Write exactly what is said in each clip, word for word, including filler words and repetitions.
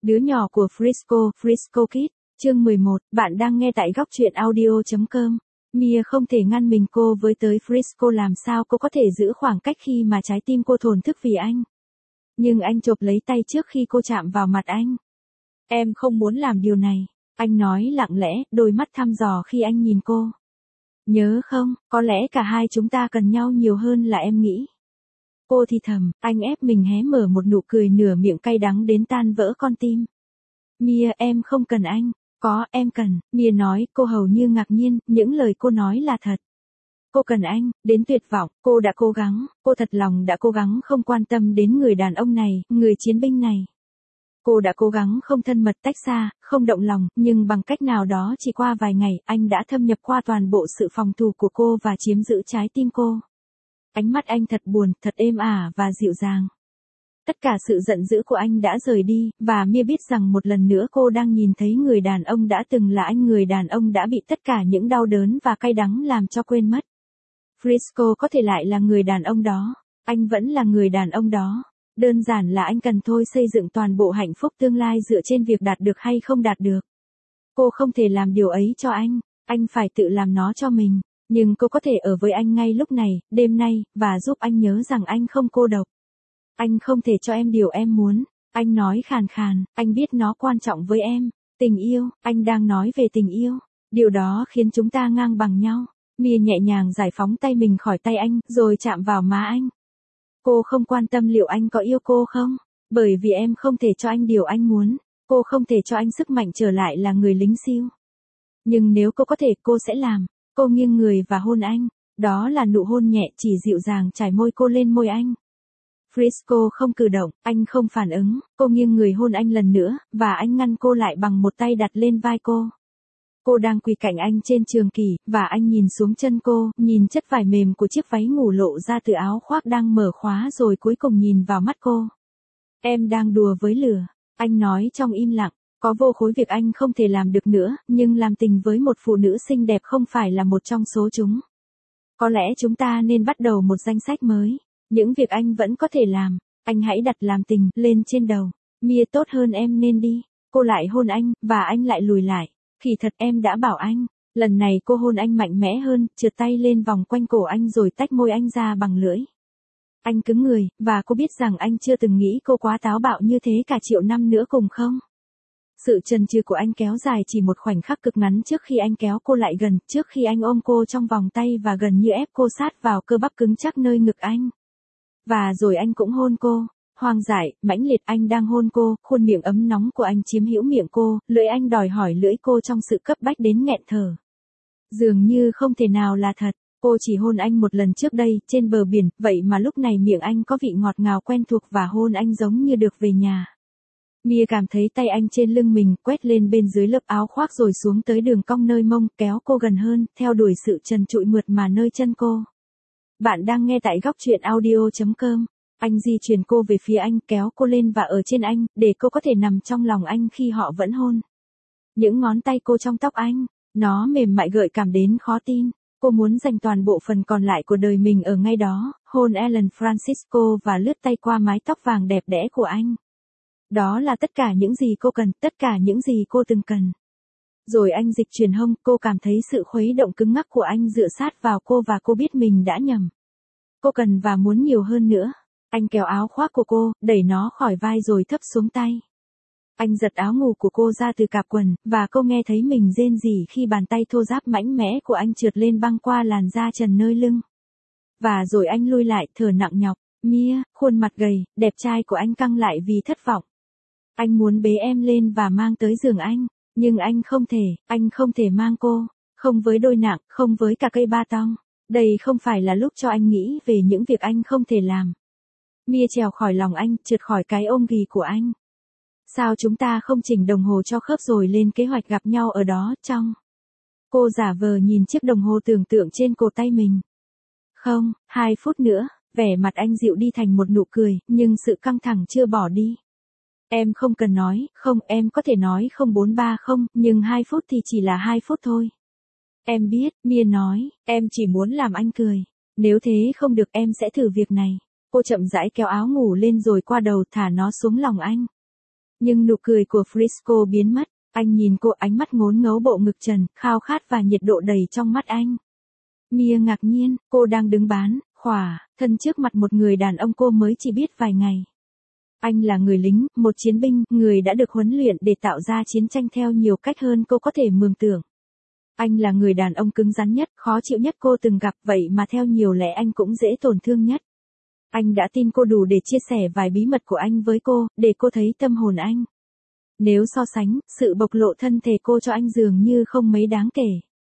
Đứa nhỏ của Frisco, Frisco Kids, chương mười một, bạn đang nghe tại góc truyện audio chấm com. Mia không thể ngăn mình cô với tới Frisco, làm sao cô có thể giữ khoảng cách khi mà trái tim cô thổn thức vì anh. Nhưng anh chộp lấy tay trước khi cô chạm vào mặt anh. Em không muốn làm điều này, anh nói lặng lẽ, đôi mắt thăm dò khi anh nhìn cô. Nhớ không, có lẽ cả hai chúng ta cần nhau nhiều hơn là em nghĩ. Cô thì thầm, anh ép mình hé mở một nụ cười nửa miệng cay đắng đến tan vỡ con tim. Mia, em không cần anh. Có, em cần, Mia nói, cô hầu như ngạc nhiên, những lời cô nói là thật. Cô cần anh, đến tuyệt vọng, cô đã cố gắng, cô thật lòng đã cố gắng không quan tâm đến người đàn ông này, người chiến binh này. Cô đã cố gắng không thân mật tách xa, không động lòng, nhưng bằng cách nào đó chỉ qua vài ngày, anh đã thâm nhập qua toàn bộ sự phòng thủ của cô và chiếm giữ trái tim cô. Ánh mắt anh thật buồn, thật êm ả và dịu dàng. Tất cả sự giận dữ của anh đã rời đi, và Mia biết rằng một lần nữa cô đang nhìn thấy người đàn ông đã từng là anh, người đàn ông đã bị tất cả những đau đớn và cay đắng làm cho quên mất. Frisco có thể lại là người đàn ông đó, anh vẫn là người đàn ông đó. Đơn giản là anh cần thôi xây dựng toàn bộ hạnh phúc tương lai dựa trên việc đạt được hay không đạt được. Cô không thể làm điều ấy cho anh, anh phải tự làm nó cho mình. Nhưng cô có thể ở với anh ngay lúc này, đêm nay, và giúp anh nhớ rằng anh không cô độc. Anh không thể cho em điều em muốn, anh nói khàn khàn, anh biết nó quan trọng với em. Tình yêu, anh đang nói về tình yêu. Điều đó khiến chúng ta ngang bằng nhau. Mia nhẹ nhàng giải phóng tay mình khỏi tay anh, rồi chạm vào má anh. Cô không quan tâm liệu anh có yêu cô không, bởi vì em không thể cho anh điều anh muốn. Cô không thể cho anh sức mạnh trở lại là người lính siêu. Nhưng nếu cô có thể, cô sẽ làm. Cô nghiêng người và hôn anh. Đó là nụ hôn nhẹ chỉ dịu dàng trải môi cô lên môi anh. Frisco không cử động, anh không phản ứng. Cô nghiêng người hôn anh lần nữa, và anh ngăn cô lại bằng một tay đặt lên vai cô. Cô đang quỳ cạnh anh trên trường kỷ, và anh nhìn xuống chân cô, nhìn chất vải mềm của chiếc váy ngủ lộ ra từ áo khoác đang mở khóa, rồi cuối cùng nhìn vào mắt cô. Em đang đùa với lửa, anh nói trong im lặng. Có vô khối việc anh không thể làm được nữa, nhưng làm tình với một phụ nữ xinh đẹp không phải là một trong số chúng. Có lẽ chúng ta nên bắt đầu một danh sách mới. Những việc anh vẫn có thể làm, anh hãy đặt làm tình lên trên đầu. Mia, tốt hơn em nên đi. Cô lại hôn anh, và anh lại lùi lại. Kỳ thật em đã bảo anh. Lần này cô hôn anh mạnh mẽ hơn, trượt tay lên vòng quanh cổ anh rồi tách môi anh ra bằng lưỡi. Anh cứng người, và cô biết rằng anh chưa từng nghĩ cô quá táo bạo như thế cả triệu năm nữa cùng không? Sự chần chừ của anh kéo dài chỉ một khoảnh khắc cực ngắn trước khi anh kéo cô lại gần, trước khi anh ôm cô trong vòng tay và gần như ép cô sát vào cơ bắp cứng chắc nơi ngực anh. Và rồi anh cũng hôn cô, hoang dại, mãnh liệt. Anh đang hôn cô, khuôn miệng ấm nóng của anh chiếm hữu miệng cô, lưỡi anh đòi hỏi lưỡi cô trong sự cấp bách đến nghẹn thở. Dường như không thể nào là thật, cô chỉ hôn anh một lần trước đây, trên bờ biển, vậy mà lúc này miệng anh có vị ngọt ngào quen thuộc và hôn anh giống như được về nhà. Mia cảm thấy tay anh trên lưng mình, quét lên bên dưới lớp áo khoác rồi xuống tới đường cong nơi mông, kéo cô gần hơn, theo đuổi sự trần trụi mượt mà nơi chân cô. Bạn đang nghe tại góc truyện audio chấm com. Anh di chuyển cô về phía anh, kéo cô lên và ở trên anh, để cô có thể nằm trong lòng anh khi họ vẫn hôn. Những ngón tay cô trong tóc anh, nó mềm mại gợi cảm đến khó tin. Cô muốn dành toàn bộ phần còn lại của đời mình ở ngay đó, hôn Ellen Francisco và lướt tay qua mái tóc vàng đẹp đẽ của anh. Đó là tất cả những gì cô cần, tất cả những gì cô từng cần. Rồi anh dịch chuyển hông, cô cảm thấy sự khuấy động cứng ngắc của anh dựa sát vào cô và cô biết mình đã nhầm. Cô cần và muốn nhiều hơn nữa. Anh kéo áo khoác của cô, đẩy nó khỏi vai rồi thấp xuống tay. Anh giật áo ngủ của cô ra từ cạp quần, và cô nghe thấy mình rên rỉ khi bàn tay thô ráp mạnh mẽ của anh trượt lên băng qua làn da trần nơi lưng. Và rồi anh lui lại, thở nặng nhọc. Mia, khuôn mặt gầy, đẹp trai của anh căng lại vì thất vọng. Anh muốn bế em lên và mang tới giường anh. Nhưng anh không thể, anh không thể mang cô. Không với đôi nặng, không với cả cây ba tong. Đây không phải là lúc cho anh nghĩ về những việc anh không thể làm. Mia trèo khỏi lòng anh, trượt khỏi cái ôm ghì của anh. Sao chúng ta không chỉnh đồng hồ cho khớp rồi lên kế hoạch gặp nhau ở đó, trong. Cô giả vờ nhìn chiếc đồng hồ tưởng tượng trên cổ tay mình. Không, hai phút nữa, vẻ mặt anh dịu đi thành một nụ cười, nhưng sự căng thẳng chưa bỏ đi. Em không cần nói, không, em có thể nói không bốn ba không, nhưng hai phút thì chỉ là hai phút thôi. Em biết, Mia nói, em chỉ muốn làm anh cười. Nếu thế không được em sẽ thử việc này. Cô chậm rãi kéo áo ngủ lên rồi qua đầu thả nó xuống lòng anh. Nhưng nụ cười của Frisco biến mất, anh nhìn cô, ánh mắt ngốn ngấu bộ ngực trần, khao khát và nhiệt độ đầy trong mắt anh. Mia ngạc nhiên, cô đang đứng bán, khỏa, thân trước mặt một người đàn ông cô mới chỉ biết vài ngày. Anh là người lính, một chiến binh, người đã được huấn luyện để tạo ra chiến tranh theo nhiều cách hơn cô có thể mường tượng. Anh là người đàn ông cứng rắn nhất, khó chịu nhất cô từng gặp, vậy mà theo nhiều lẽ anh cũng dễ tổn thương nhất. Anh đã tin cô đủ để chia sẻ vài bí mật của anh với cô, để cô thấy tâm hồn anh. Nếu so sánh, sự bộc lộ thân thể cô cho anh dường như không mấy đáng kể.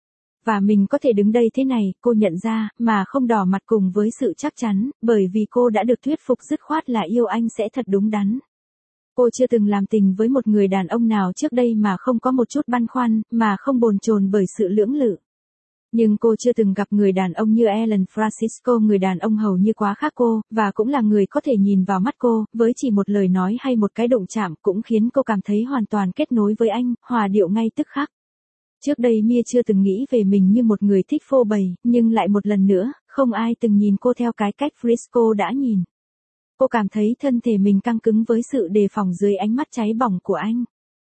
Và mình có thể đứng đây thế này, cô nhận ra, mà không đỏ mặt cùng với sự chắc chắn, bởi vì cô đã được thuyết phục dứt khoát là yêu anh sẽ thật đúng đắn. Cô chưa từng làm tình với một người đàn ông nào trước đây mà không có một chút băn khoăn, mà không bồn chồn bởi sự lưỡng lự. Nhưng cô chưa từng gặp người đàn ông như Alan Francisco, người đàn ông hầu như quá khác cô, và cũng là người có thể nhìn vào mắt cô, với chỉ một lời nói hay một cái đụng chạm cũng khiến cô cảm thấy hoàn toàn kết nối với anh, hòa điệu ngay tức khắc. Trước đây Mia chưa từng nghĩ về mình như một người thích phô bày, nhưng lại một lần nữa, không ai từng nhìn cô theo cái cách Frisco đã nhìn. Cô cảm thấy thân thể mình căng cứng với sự đề phòng dưới ánh mắt cháy bỏng của anh.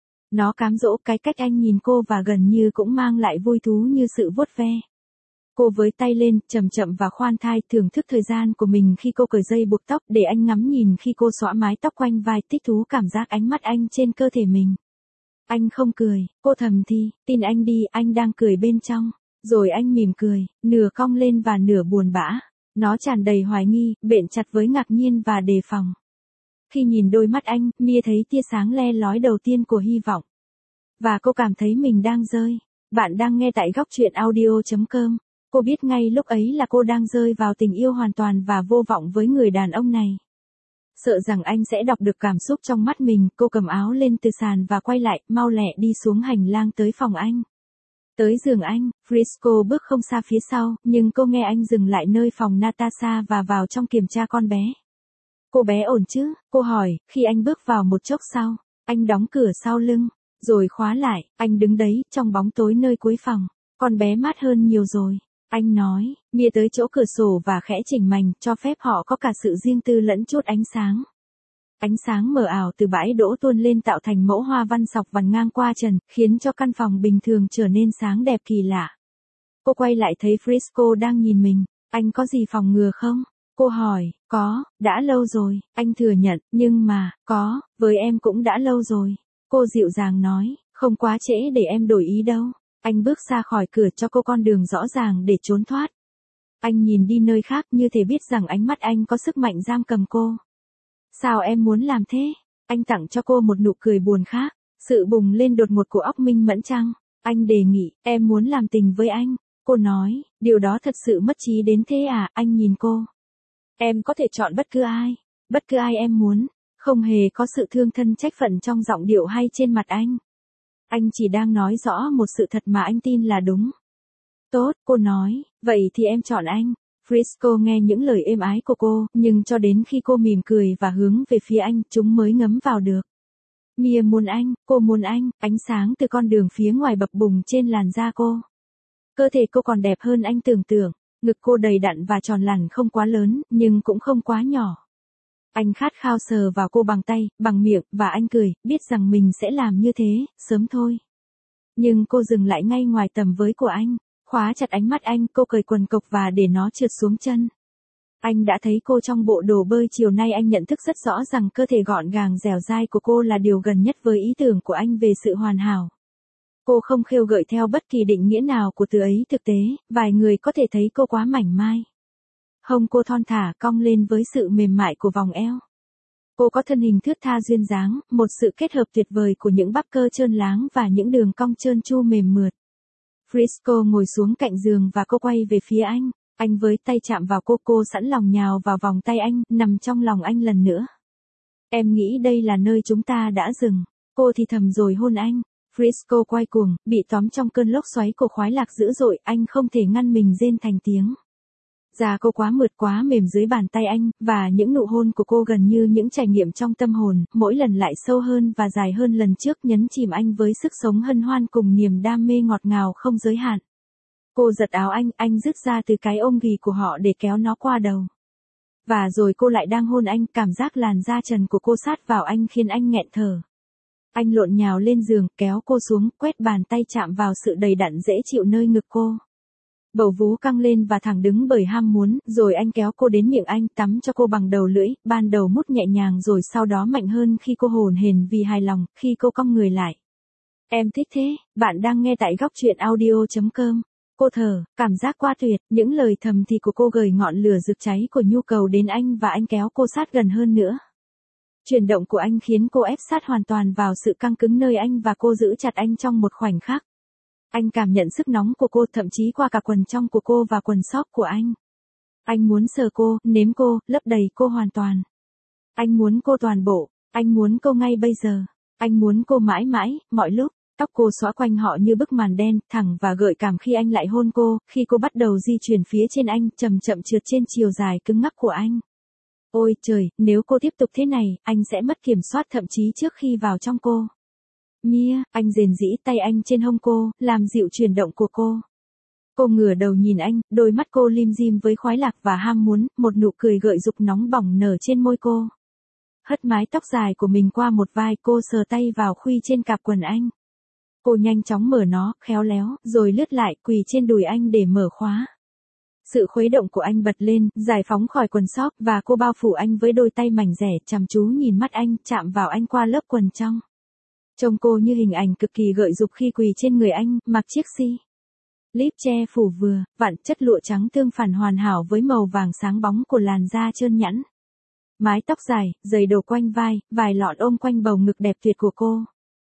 Nó cám dỗ cái cách anh nhìn cô và gần như cũng mang lại vui thú như sự vuốt ve. Cô với tay lên, chậm chậm và khoan thai, thưởng thức thời gian của mình khi cô cởi dây buộc tóc để anh ngắm nhìn khi cô xõa mái tóc quanh vai, thích thú cảm giác ánh mắt anh trên cơ thể mình. Anh không cười, cô thầm thì, tin anh đi, anh đang cười bên trong. Rồi anh mỉm cười, nửa cong lên và nửa buồn bã. Nó tràn đầy hoài nghi, bện chặt với ngạc nhiên và đề phòng. Khi nhìn đôi mắt anh, Mia thấy tia sáng le lói đầu tiên của hy vọng. Và cô cảm thấy mình đang rơi. Bạn đang nghe tại góc truyện audio chấm com. Cô biết ngay lúc ấy là cô đang rơi vào tình yêu hoàn toàn và vô vọng với người đàn ông này. Sợ rằng anh sẽ đọc được cảm xúc trong mắt mình, cô cầm áo lên từ sàn và quay lại, mau lẹ đi xuống hành lang tới phòng anh. Tới giường anh, Frisco bước không xa phía sau, nhưng cô nghe anh dừng lại nơi phòng Natasha và vào trong kiểm tra con bé. Cô bé ổn chứ? Cô hỏi, khi anh bước vào một chốc sau. Anh đóng cửa sau lưng, rồi khóa lại, anh đứng đấy, trong bóng tối nơi cuối phòng. Con bé mát hơn nhiều rồi. Anh nói, Mia tới chỗ cửa sổ và khẽ chỉnh mành, cho phép họ có cả sự riêng tư lẫn chút ánh sáng. Ánh sáng mờ ảo từ bãi đỗ tuôn lên tạo thành mẫu hoa văn sọc vằn ngang qua trần, khiến cho căn phòng bình thường trở nên sáng đẹp kỳ lạ. Cô quay lại thấy Frisco đang nhìn mình. Anh có gì phòng ngừa không? Cô hỏi, có, đã lâu rồi, anh thừa nhận, nhưng mà, có, với em cũng đã lâu rồi. Cô dịu dàng nói, không quá trễ để em đổi ý đâu. Anh bước ra khỏi cửa cho cô con đường rõ ràng để trốn thoát. Anh nhìn đi nơi khác như thể biết rằng ánh mắt anh có sức mạnh giam cầm cô. Sao em muốn làm thế? Anh tặng cho cô một nụ cười buồn khác, sự bùng lên đột ngột của óc minh mẫn chăng? Anh đề nghị, em muốn làm tình với anh. Cô nói, điều đó thật sự mất trí đến thế à? Anh nhìn cô. Em có thể chọn bất cứ ai, bất cứ ai em muốn. Không hề có sự thương thân trách phận trong giọng điệu hay trên mặt anh. Anh chỉ đang nói rõ một sự thật mà anh tin là đúng. Tốt, cô nói, vậy thì em chọn anh. Frisco nghe những lời êm ái của cô, nhưng cho đến khi cô mỉm cười và hướng về phía anh, chúng mới ngấm vào được. Mia muốn anh, cô muốn anh, ánh sáng từ con đường phía ngoài bập bùng trên làn da cô. Cơ thể cô còn đẹp hơn anh tưởng tượng, ngực cô đầy đặn và tròn lẳn, không quá lớn, nhưng cũng không quá nhỏ. Anh khát khao sờ vào cô bằng tay, bằng miệng, và anh cười, biết rằng mình sẽ làm như thế, sớm thôi. Nhưng cô dừng lại ngay ngoài tầm với của anh, khóa chặt ánh mắt anh, cô cởi quần cộc và để nó trượt xuống chân. Anh đã thấy cô trong bộ đồ bơi chiều nay, anh nhận thức rất rõ rằng cơ thể gọn gàng dẻo dai của cô là điều gần nhất với ý tưởng của anh về sự hoàn hảo. Cô không khêu gợi theo bất kỳ định nghĩa nào của từ ấy, thực tế, vài người có thể thấy cô quá mảnh mai. Hông cô thon thả cong lên với sự mềm mại của vòng eo. Cô có thân hình thướt tha duyên dáng, một sự kết hợp tuyệt vời của những bắp cơ trơn láng và những đường cong trơn tru mềm mượt. Frisco ngồi xuống cạnh giường và cô quay về phía anh. Anh với tay chạm vào cô, cô sẵn lòng nhào vào vòng tay anh, nằm trong lòng anh lần nữa. Em nghĩ đây là nơi chúng ta đã dừng. Cô thì thầm rồi hôn anh. Frisco quay cuồng, bị tóm trong cơn lốc xoáy của khoái lạc dữ dội, anh không thể ngăn mình rên thành tiếng. Da cô quá mượt, quá mềm dưới bàn tay anh, và những nụ hôn của cô gần như những trải nghiệm trong tâm hồn, mỗi lần lại sâu hơn và dài hơn lần trước, nhấn chìm anh với sức sống hân hoan cùng niềm đam mê ngọt ngào không giới hạn. Cô giật áo anh, anh rứt ra từ cái ôm ghì của họ để kéo nó qua đầu. Và rồi cô lại đang hôn anh, cảm giác làn da trần của cô sát vào anh khiến anh nghẹn thở. Anh lộn nhào lên giường, kéo cô xuống, quét bàn tay chạm vào sự đầy đặn dễ chịu nơi ngực cô. Bầu vú căng lên và thẳng đứng bởi ham muốn, rồi anh kéo cô đến miệng anh, tắm cho cô bằng đầu lưỡi, ban đầu mút nhẹ nhàng rồi sau đó mạnh hơn khi cô hồn hển vì hài lòng, khi cô cong người lại. Em thích thế, bạn đang nghe tại góc truyện audio chấm com. Cô thở, cảm giác quá tuyệt, những lời thầm thì của cô gợi ngọn lửa rực cháy của nhu cầu đến anh và anh kéo cô sát gần hơn nữa. Chuyển động của anh khiến cô ép sát hoàn toàn vào sự căng cứng nơi anh và cô giữ chặt anh trong một khoảnh khắc. Anh cảm nhận sức nóng của cô thậm chí qua cả quần trong của cô và quần sóc của anh. Anh muốn sờ cô, nếm cô, lấp đầy cô hoàn toàn. Anh muốn cô toàn bộ, anh muốn cô ngay bây giờ. Anh muốn cô mãi mãi, mọi lúc. Tóc cô xõa quanh họ như bức màn đen, thẳng và gợi cảm khi anh lại hôn cô, khi cô bắt đầu di chuyển phía trên anh, chậm chậm trượt trên chiều dài cứng ngắc của anh. Ôi trời, nếu cô tiếp tục thế này, anh sẽ mất kiểm soát thậm chí trước khi vào trong cô. Mia, anh rền rĩ tay anh trên hông cô, làm dịu chuyển động của cô. Cô ngửa đầu nhìn anh, đôi mắt cô lim dim với khoái lạc và ham muốn, một nụ cười gợi dục nóng bỏng nở trên môi cô. Hất mái tóc dài của mình qua một vai, cô sờ tay vào khuy trên cạp quần anh. Cô nhanh chóng mở nó, khéo léo, rồi lướt lại, quỳ trên đùi anh để mở khóa. Sự khuấy động của anh bật lên, giải phóng khỏi quần sóc, và cô bao phủ anh với đôi tay mảnh dẻ, chăm chú nhìn mắt anh, chạm vào anh qua lớp quần trong. Trông cô như hình ảnh cực kỳ gợi dục khi quỳ trên người anh, mặc chiếc si. Líp che phủ vừa, vặn chất lụa trắng tương phản hoàn hảo với màu vàng sáng bóng của làn da trơn nhẵn. Mái tóc dài, giày đổ quanh vai, vài lọn ôm quanh bầu ngực đẹp tuyệt của cô.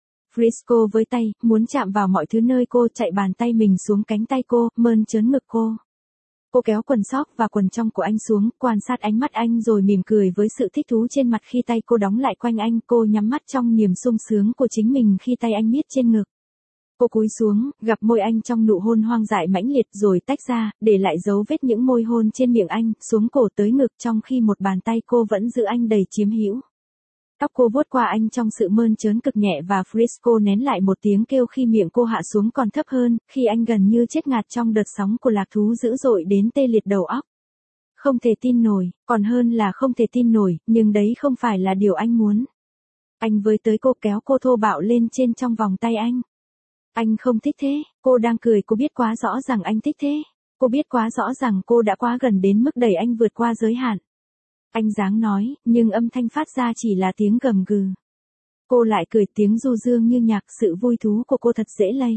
Frisco với tay, muốn chạm vào mọi thứ nơi cô, chạy bàn tay mình xuống cánh tay cô, mơn trớn ngực cô. Cô kéo quần sóc và quần trong của anh xuống, quan sát ánh mắt anh rồi mỉm cười với sự thích thú trên mặt khi tay cô đóng lại quanh anh. Cô nhắm mắt trong niềm sung sướng của chính mình khi tay anh miết trên ngực. Cô cúi xuống, gặp môi anh trong nụ hôn hoang dại mãnh liệt rồi tách ra, để lại dấu vết những môi hôn trên miệng anh, xuống cổ tới ngực trong khi một bàn tay cô vẫn giữ anh đầy chiếm hữu. Tóc cô vuốt qua anh trong sự mơn trớn cực nhẹ và Frisco nén lại một tiếng kêu khi miệng cô hạ xuống còn thấp hơn, khi anh gần như chết ngạt trong đợt sóng của lạc thú dữ dội đến tê liệt đầu óc. Không thể tin nổi, còn hơn là không thể tin nổi, nhưng đấy không phải là điều anh muốn. Anh với tới cô, kéo cô thô bạo lên trên trong vòng tay anh. Anh không thích thế, cô đang cười, cô biết quá rõ rằng anh thích thế. Cô biết quá rõ rằng cô đã quá gần đến mức đẩy anh vượt qua giới hạn. Anh dáng nói, nhưng âm thanh phát ra chỉ là tiếng gầm gừ. Cô lại cười, tiếng du dương như nhạc, sự vui thú của cô thật dễ lây.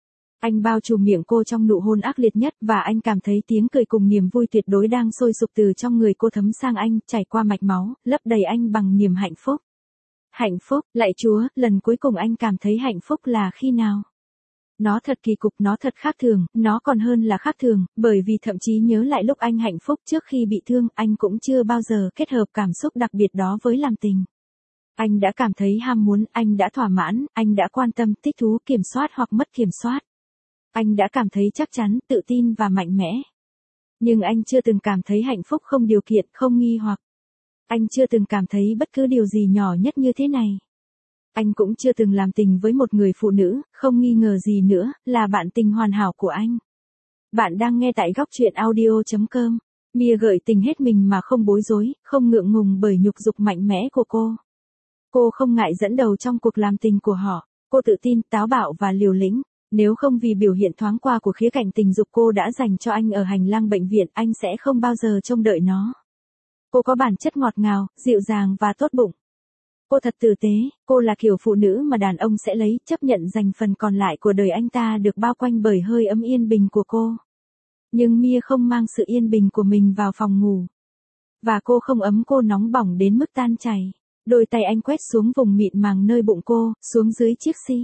Anh bao trùm miệng cô trong nụ hôn ác liệt nhất và anh cảm thấy tiếng cười cùng niềm vui tuyệt đối đang sôi sục từ trong người cô thấm sang anh, chảy qua mạch máu, lấp đầy anh bằng niềm hạnh phúc. Hạnh phúc, lạy Chúa, lần cuối cùng anh cảm thấy hạnh phúc là khi nào? Nó thật kỳ cục, nó thật khác thường, nó còn hơn là khác thường, bởi vì thậm chí nhớ lại lúc anh hạnh phúc trước khi bị thương, anh cũng chưa bao giờ kết hợp cảm xúc đặc biệt đó với làm tình. Anh đã cảm thấy ham muốn, anh đã thỏa mãn, anh đã quan tâm, thích thú, kiểm soát hoặc mất kiểm soát. Anh đã cảm thấy chắc chắn, tự tin và mạnh mẽ. Nhưng anh chưa từng cảm thấy hạnh phúc không điều kiện, không nghi hoặc. Anh chưa từng cảm thấy bất cứ điều gì nhỏ nhất như thế này. Anh cũng chưa từng làm tình với một người phụ nữ, không nghi ngờ gì nữa, là bạn tình hoàn hảo của anh. Bạn đang nghe tại góc truyện audio chấm com. Mia gợi tình hết mình mà không bối rối, không ngượng ngùng bởi nhục dục mạnh mẽ của cô. Cô không ngại dẫn đầu trong cuộc làm tình của họ. Cô tự tin, táo bạo và liều lĩnh. Nếu không vì biểu hiện thoáng qua của khía cạnh tình dục cô đã dành cho anh ở hành lang bệnh viện, anh sẽ không bao giờ trông đợi nó. Cô có bản chất ngọt ngào, dịu dàng và tốt bụng. Cô thật tử tế, cô là kiểu phụ nữ mà đàn ông sẽ lấy, chấp nhận dành phần còn lại của đời anh ta được bao quanh bởi hơi ấm yên bình của cô. Nhưng Mia không mang sự yên bình của mình vào phòng ngủ. Và cô không ấm cô nóng bỏng đến mức tan chảy. Đôi tay anh quét xuống vùng mịn màng nơi bụng cô, xuống dưới chiếc si.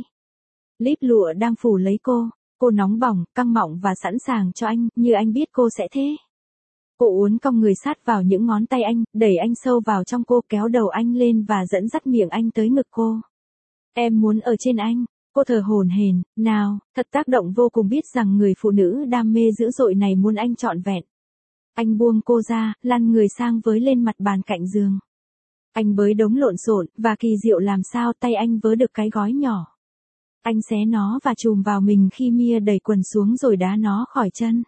Líp lụa đang phủ lấy cô. Cô nóng bỏng, căng mọng và sẵn sàng cho anh, như anh biết cô sẽ thế. Cô uốn cong người sát vào những ngón tay anh, đẩy anh sâu vào trong cô, kéo đầu anh lên và dẫn dắt miệng anh tới ngực cô. Em muốn ở trên anh. Cô thở hổn hển, nào, thật tác động vô cùng, biết rằng người phụ nữ đam mê dữ dội này muốn anh trọn vẹn. Anh buông cô ra, lăn người sang với lên mặt bàn cạnh giường. Anh bới đống lộn xộn, và kỳ diệu làm sao tay anh vớ được cái gói nhỏ. Anh xé nó và chùm vào mình khi Mia đẩy quần xuống rồi đá nó khỏi chân.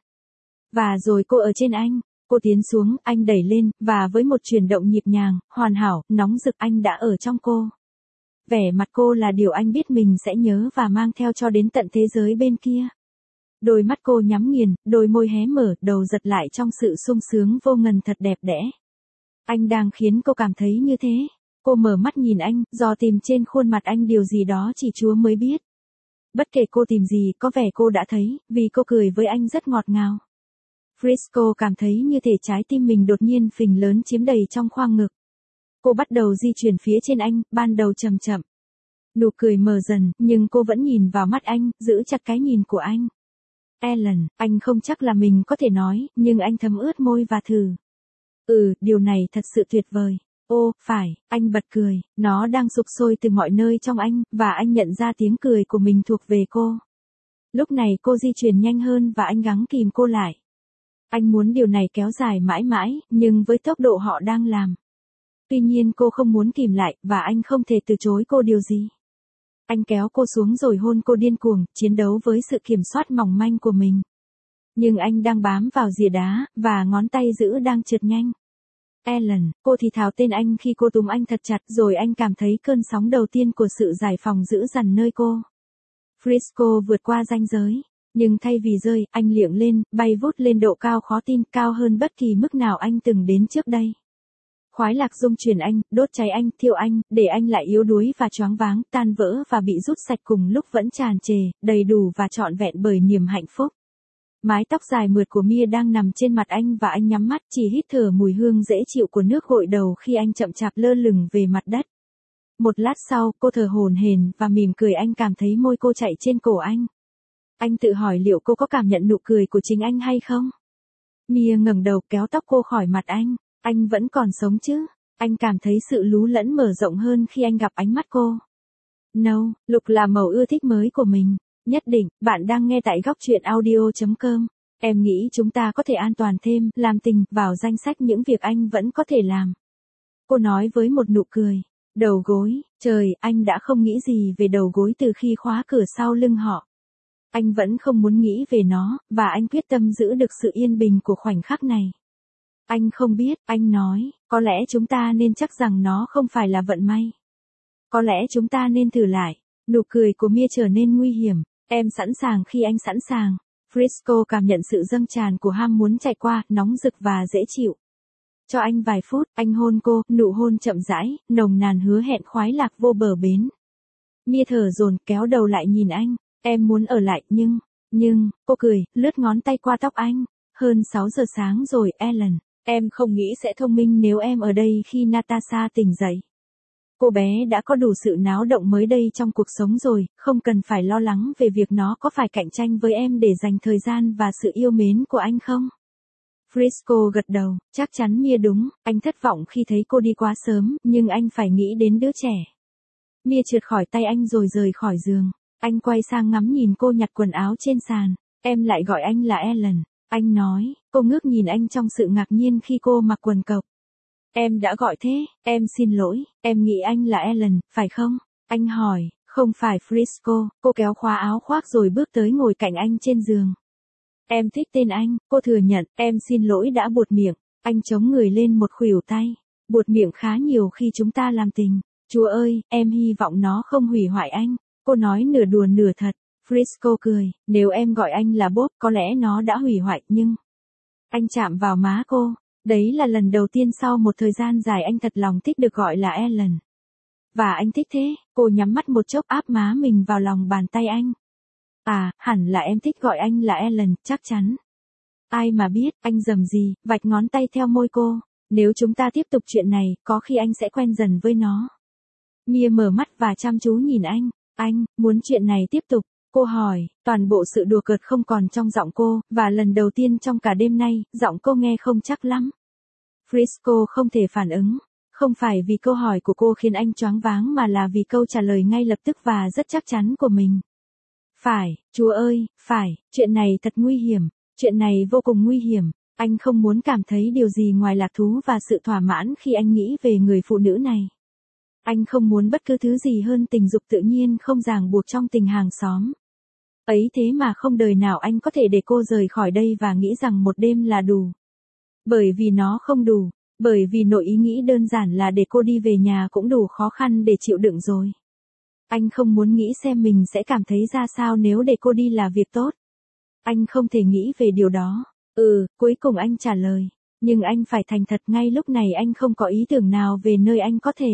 Và rồi cô ở trên anh. Cô tiến xuống, anh đẩy lên, và với một chuyển động nhịp nhàng, hoàn hảo, nóng rực anh đã ở trong cô. Vẻ mặt cô là điều anh biết mình sẽ nhớ và mang theo cho đến tận thế giới bên kia. Đôi mắt cô nhắm nghiền, đôi môi hé mở, đầu giật lại trong sự sung sướng vô ngần thật đẹp đẽ. Anh đang khiến cô cảm thấy như thế. Cô mở mắt nhìn anh, dò tìm trên khuôn mặt anh điều gì đó chỉ Chúa mới biết. Bất kể cô tìm gì, có vẻ cô đã thấy, vì cô cười với anh rất ngọt ngào. Frisco cảm thấy như thể trái tim mình đột nhiên phình lớn chiếm đầy trong khoang ngực. Cô bắt đầu di chuyển phía trên anh, ban đầu chậm chậm. Nụ cười mờ dần, nhưng cô vẫn nhìn vào mắt anh, giữ chặt cái nhìn của anh. Alan, anh không chắc là mình có thể nói, nhưng anh thấm ướt môi và thử. Ừ, điều này thật sự tuyệt vời. Ô, phải, anh bật cười, nó đang sục sôi từ mọi nơi trong anh, và anh nhận ra tiếng cười của mình thuộc về cô. Lúc này cô di chuyển nhanh hơn và anh gắng kìm cô lại. Anh muốn điều này kéo dài mãi mãi, nhưng với tốc độ họ đang làm. Tuy nhiên cô không muốn kìm lại, và anh không thể từ chối cô điều gì. Anh kéo cô xuống rồi hôn cô điên cuồng, chiến đấu với sự kiểm soát mỏng manh của mình. Nhưng anh đang bám vào rìa đá, và ngón tay giữ đang trượt nhanh. Alan, cô thì thào tên anh khi cô túm anh thật chặt, rồi anh cảm thấy cơn sóng đầu tiên của sự giải phóng dữ dằn nơi cô. Frisco vượt qua ranh giới. Nhưng thay vì rơi, anh liệng lên, bay vút lên độ cao khó tin, cao hơn bất kỳ mức nào anh từng đến trước đây. Khoái lạc dung chuyển anh, đốt cháy anh, thiêu anh, để anh lại yếu đuối và choáng váng, tan vỡ và bị rút sạch cùng lúc vẫn tràn trề, đầy đủ và trọn vẹn bởi niềm hạnh phúc. Mái tóc dài mượt của Mia đang nằm trên mặt anh và anh nhắm mắt chỉ hít thở mùi hương dễ chịu của nước gội đầu khi anh chậm chạp lơ lửng về mặt đất. Một lát sau, cô thở hổn hển và mỉm cười, anh cảm thấy môi cô chạy trên cổ anh. Anh tự hỏi liệu cô có cảm nhận nụ cười của chính anh hay không? Mia ngẩng đầu kéo tóc cô khỏi mặt anh. Anh vẫn còn sống chứ? Anh cảm thấy sự lú lẫn mở rộng hơn khi anh gặp ánh mắt cô. No, lục là màu ưa thích mới của mình. Nhất định, bạn đang nghe tại góc truyện audio chấm com. Em nghĩ chúng ta có thể an toàn thêm, làm tình, vào danh sách những việc anh vẫn có thể làm. Cô nói với một nụ cười. Đầu gối, trời, anh đã không nghĩ gì về đầu gối từ khi khóa cửa sau lưng họ. Anh vẫn không muốn nghĩ về nó, và anh quyết tâm giữ được sự yên bình của khoảnh khắc này. Anh không biết, anh nói, có lẽ chúng ta nên chắc rằng nó không phải là vận may. Có lẽ chúng ta nên thử lại. Nụ cười của Mia trở nên nguy hiểm. Em sẵn sàng khi anh sẵn sàng. Frisco cảm nhận sự dâng tràn của ham muốn chạy qua, nóng rực và dễ chịu. Cho anh vài phút, anh hôn cô, nụ hôn chậm rãi, nồng nàn hứa hẹn khoái lạc vô bờ bến. Mia thở dồn, kéo đầu lại nhìn anh. Em muốn ở lại, nhưng, nhưng, cô cười, lướt ngón tay qua tóc anh. Hơn sáu giờ sáng rồi, Alan. Em không nghĩ sẽ thông minh nếu em ở đây khi Natasha tỉnh dậy. Cô bé đã có đủ sự náo động mới đây trong cuộc sống rồi, không cần phải lo lắng về việc nó có phải cạnh tranh với em để dành thời gian và sự yêu mến của anh không? Frisco gật đầu, chắc chắn Mia đúng, anh thất vọng khi thấy cô đi quá sớm, nhưng anh phải nghĩ đến đứa trẻ. Mia trượt khỏi tay anh rồi rời khỏi giường. Anh quay sang ngắm nhìn cô nhặt quần áo trên sàn. Em lại gọi anh là Alan. Anh nói, cô ngước nhìn anh trong sự ngạc nhiên khi cô mặc quần cộc. Em đã gọi thế, em xin lỗi, em nghĩ anh là Alan, phải không? Anh hỏi, không phải Frisco, cô kéo khóa áo khoác rồi bước tới ngồi cạnh anh trên giường. Em thích tên anh, cô thừa nhận, em xin lỗi đã buột miệng. Anh chống người lên một khuỷu tay. Buột miệng khá nhiều khi chúng ta làm tình. Chúa ơi, em hy vọng nó không hủy hoại anh. Cô nói nửa đùa nửa thật. Frisco cười, nếu em gọi anh là Bob, có lẽ nó đã hủy hoại, nhưng... Anh chạm vào má cô. Đấy là lần đầu tiên sau một thời gian dài anh thật lòng thích được gọi là Alan. Và anh thích thế, cô nhắm mắt một chốc áp má mình vào lòng bàn tay anh. À, hẳn là em thích gọi anh là Alan, chắc chắn. Ai mà biết, anh dầm gì, vạch ngón tay theo môi cô. Nếu chúng ta tiếp tục chuyện này, có khi anh sẽ quen dần với nó. Mia mở mắt và chăm chú nhìn anh. Anh, muốn chuyện này tiếp tục? Cô hỏi, toàn bộ sự đùa cợt không còn trong giọng cô, và lần đầu tiên trong cả đêm nay, giọng cô nghe không chắc lắm. Frisco không thể phản ứng. Không phải vì câu hỏi của cô khiến anh choáng váng mà là vì câu trả lời ngay lập tức và rất chắc chắn của mình. Phải, Chúa ơi, phải, chuyện này thật nguy hiểm, chuyện này vô cùng nguy hiểm. Anh không muốn cảm thấy điều gì ngoài lạc thú và sự thỏa mãn khi anh nghĩ về người phụ nữ này. Anh không muốn bất cứ thứ gì hơn tình dục tự nhiên không ràng buộc trong tình hàng xóm. Ấy thế mà không đời nào anh có thể để cô rời khỏi đây và nghĩ rằng một đêm là đủ. Bởi vì nó không đủ, bởi vì nội ý nghĩ đơn giản là để cô đi về nhà cũng đủ khó khăn để chịu đựng rồi. Anh không muốn nghĩ xem mình sẽ cảm thấy ra sao nếu để cô đi là việc tốt. Anh không thể nghĩ về điều đó. Ừ, cuối cùng anh trả lời. Nhưng anh phải thành thật, ngay lúc này anh không có ý tưởng nào về nơi anh có thể.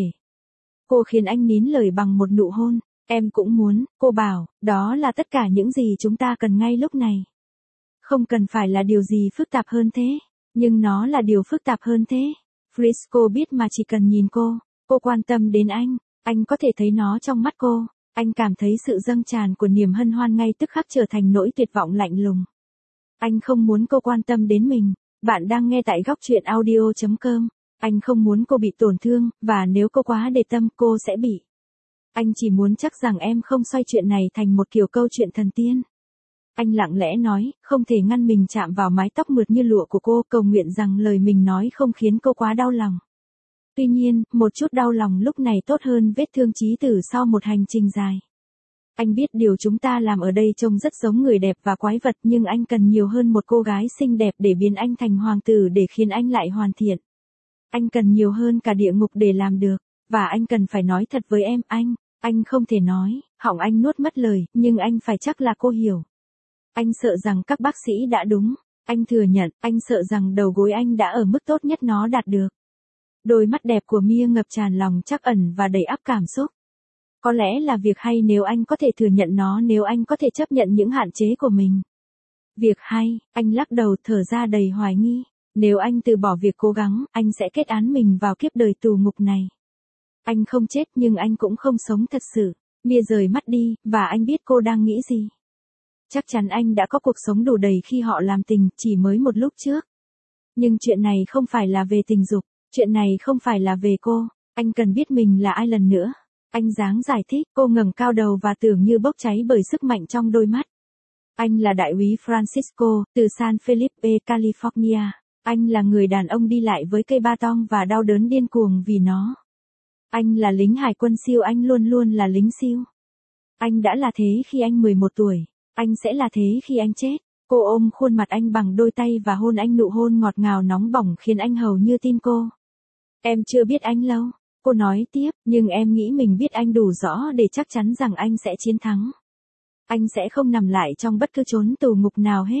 Cô khiến anh nín lời bằng một nụ hôn. Em cũng muốn, cô bảo, đó là tất cả những gì chúng ta cần ngay lúc này. Không cần phải là điều gì phức tạp hơn thế. Nhưng nó là điều phức tạp hơn thế. Frisco biết mà chỉ cần nhìn cô, cô quan tâm đến anh, anh có thể thấy nó trong mắt cô. Anh cảm thấy sự dâng tràn của niềm hân hoan ngay tức khắc trở thành nỗi tuyệt vọng lạnh lùng. Anh không muốn cô quan tâm đến mình. Bạn đang nghe tại góc truyện audio chấm com. Anh không muốn cô bị tổn thương, và nếu cô quá để tâm cô sẽ bị. Anh chỉ muốn chắc rằng em không xoay chuyện này thành một kiểu câu chuyện thần tiên. Anh lặng lẽ nói, không thể ngăn mình chạm vào mái tóc mượt như lụa của cô, cầu nguyện rằng lời mình nói không khiến cô quá đau lòng. Tuy nhiên, một chút đau lòng lúc này tốt hơn vết thương chí tử sau một hành trình dài. Anh biết điều chúng ta làm ở đây trông rất giống người đẹp và quái vật, nhưng anh cần nhiều hơn một cô gái xinh đẹp để biến anh thành hoàng tử, để khiến anh lại hoàn thiện. Anh cần nhiều hơn cả địa ngục để làm được, và anh cần phải nói thật với em, anh, anh không thể nói, họng anh nuốt mất lời, nhưng anh phải chắc là cô hiểu. Anh sợ rằng các bác sĩ đã đúng, anh thừa nhận, anh sợ rằng đầu gối anh đã ở mức tốt nhất nó đạt được. Đôi mắt đẹp của Mia ngập tràn lòng trắc ẩn và đầy áp cảm xúc. Có lẽ là việc hay nếu anh có thể thừa nhận nó, nếu anh có thể chấp nhận những hạn chế của mình. Việc hay, anh lắc đầu thở ra đầy hoài nghi. Nếu anh từ bỏ việc cố gắng, anh sẽ kết án mình vào kiếp đời tù ngục này. Anh không chết nhưng anh cũng không sống thật sự. Mia rời mắt đi, và anh biết cô đang nghĩ gì. Chắc chắn anh đã có cuộc sống đủ đầy khi họ làm tình, chỉ mới một lúc trước. Nhưng chuyện này không phải là về tình dục, chuyện này không phải là về cô. Anh cần biết mình là ai lần nữa. Anh dáng giải thích, cô ngẩng cao đầu và tưởng như bốc cháy bởi sức mạnh trong đôi mắt. Anh là đại úy Francisco, từ San Felipe, California. Anh là người đàn ông đi lại với cây ba tong và đau đớn điên cuồng vì nó. Anh là lính hải quân siêu, anh luôn luôn là lính siêu. Anh đã là thế khi anh mười một tuổi, anh sẽ là thế khi anh chết. Cô ôm khuôn mặt anh bằng đôi tay và hôn anh, nụ hôn ngọt ngào nóng bỏng khiến anh hầu như tin cô. Em chưa biết anh lâu, cô nói tiếp, nhưng em nghĩ mình biết anh đủ rõ để chắc chắn rằng anh sẽ chiến thắng. Anh sẽ không nằm lại trong bất cứ chốn tù ngục nào hết.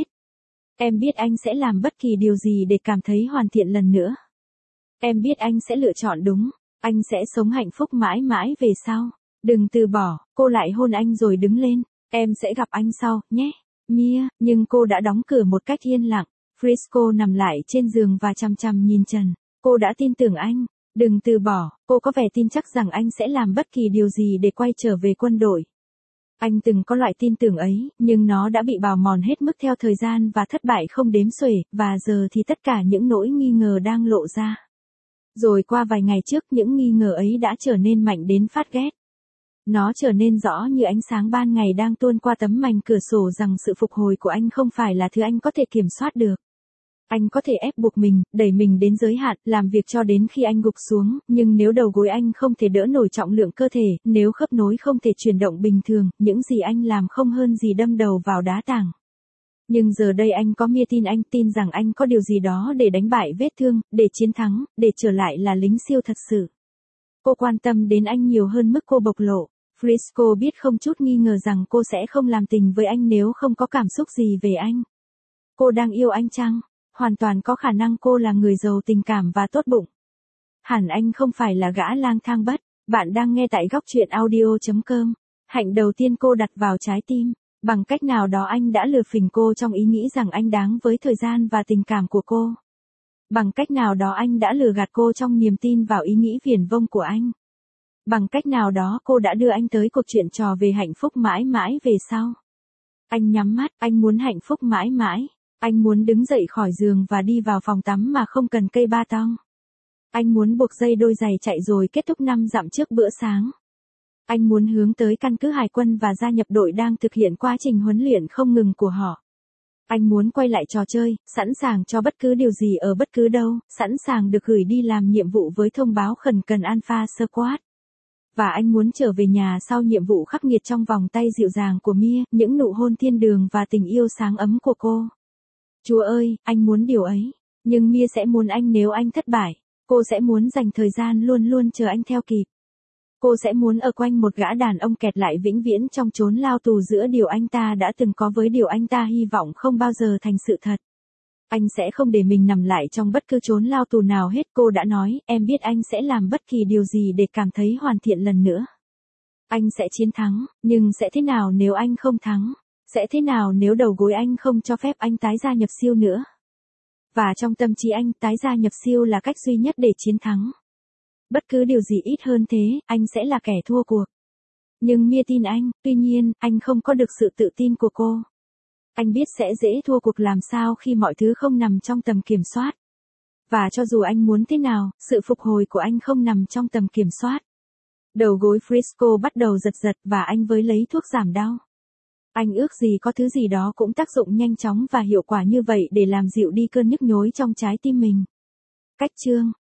Em biết anh sẽ làm bất kỳ điều gì để cảm thấy hoàn thiện lần nữa. Em biết anh sẽ lựa chọn đúng, anh sẽ sống hạnh phúc mãi mãi về sau. Đừng từ bỏ, cô lại hôn anh rồi đứng lên. Em sẽ gặp anh sau, nhé, Mia, nhưng cô đã đóng cửa một cách yên lặng. Frisco nằm lại trên giường và chằm chằm nhìn trần. Cô đã tin tưởng anh. Đừng từ bỏ, cô có vẻ tin chắc rằng anh sẽ làm bất kỳ điều gì để quay trở về quân đội. Anh từng có loại tin tưởng ấy, nhưng nó đã bị bào mòn hết mức theo thời gian và thất bại không đếm xuể, và giờ thì tất cả những nỗi nghi ngờ đang lộ ra. Rồi qua vài ngày trước, những nghi ngờ ấy đã trở nên mạnh đến phát ghét. Nó trở nên rõ như ánh sáng ban ngày đang tuôn qua tấm mảnh cửa sổ rằng sự phục hồi của anh không phải là thứ anh có thể kiểm soát được. Anh có thể ép buộc mình, đẩy mình đến giới hạn, làm việc cho đến khi anh gục xuống, nhưng nếu đầu gối anh không thể đỡ nổi trọng lượng cơ thể, nếu khớp nối không thể chuyển động bình thường, những gì anh làm không hơn gì đâm đầu vào đá tảng. Nhưng giờ đây anh có Mia, tin anh, tin rằng anh có điều gì đó để đánh bại vết thương, để chiến thắng, để trở lại là lính siêu thật sự. Cô quan tâm đến anh nhiều hơn mức cô bộc lộ. Frisco biết không chút nghi ngờ rằng cô sẽ không làm tình với anh nếu không có cảm xúc gì về anh. Cô đang yêu anh chăng? Hoàn toàn có khả năng cô là người giàu tình cảm và tốt bụng. Hẳn anh không phải là gã lang thang bất. Bạn đang nghe tại góc truyện audio chấm com. Hạnh đầu tiên cô đặt vào trái tim. Bằng cách nào đó anh đã lừa phỉnh cô trong ý nghĩ rằng anh đáng với thời gian và tình cảm của cô. Bằng cách nào đó anh đã lừa gạt cô trong niềm tin vào ý nghĩ viển vông của anh. Bằng cách nào đó cô đã đưa anh tới cuộc chuyện trò về hạnh phúc mãi mãi về sau. Anh nhắm mắt, anh muốn hạnh phúc mãi mãi. Anh muốn đứng dậy khỏi giường và đi vào phòng tắm mà không cần cây ba tong. Anh muốn buộc dây đôi giày chạy rồi kết thúc năm dặm trước bữa sáng. Anh muốn hướng tới căn cứ hải quân và gia nhập đội đang thực hiện quá trình huấn luyện không ngừng của họ. Anh muốn quay lại trò chơi, sẵn sàng cho bất cứ điều gì ở bất cứ đâu, sẵn sàng được gửi đi làm nhiệm vụ với thông báo khẩn cần Alpha Squad. Và anh muốn trở về nhà sau nhiệm vụ khắc nghiệt trong vòng tay dịu dàng của Mia, những nụ hôn thiên đường và tình yêu sáng ấm của cô. Chúa ơi, anh muốn điều ấy. Nhưng Mia sẽ muốn anh nếu anh thất bại. Cô sẽ muốn dành thời gian luôn luôn chờ anh theo kịp. Cô sẽ muốn ở quanh một gã đàn ông kẹt lại vĩnh viễn trong chốn lao tù giữa điều anh ta đã từng có với điều anh ta hy vọng không bao giờ thành sự thật. Anh sẽ không để mình nằm lại trong bất cứ chốn lao tù nào hết, cô đã nói, em biết anh sẽ làm bất kỳ điều gì để cảm thấy hoàn thiện lần nữa. Anh sẽ chiến thắng, nhưng sẽ thế nào nếu anh không thắng? Sẽ thế nào nếu đầu gối anh không cho phép anh tái gia nhập siêu nữa? Và trong tâm trí anh, tái gia nhập siêu là cách duy nhất để chiến thắng. Bất cứ điều gì ít hơn thế, anh sẽ là kẻ thua cuộc. Nhưng Mia tin anh, tuy nhiên, anh không có được sự tự tin của cô. Anh biết sẽ dễ thua cuộc làm sao khi mọi thứ không nằm trong tầm kiểm soát. Và cho dù anh muốn thế nào, sự phục hồi của anh không nằm trong tầm kiểm soát. Đầu gối Frisco bắt đầu giật giật và anh với lấy thuốc giảm đau. Anh ước gì có thứ gì đó cũng tác dụng nhanh chóng và hiệu quả như vậy để làm dịu đi cơn nhức nhối trong trái tim mình. Cách chương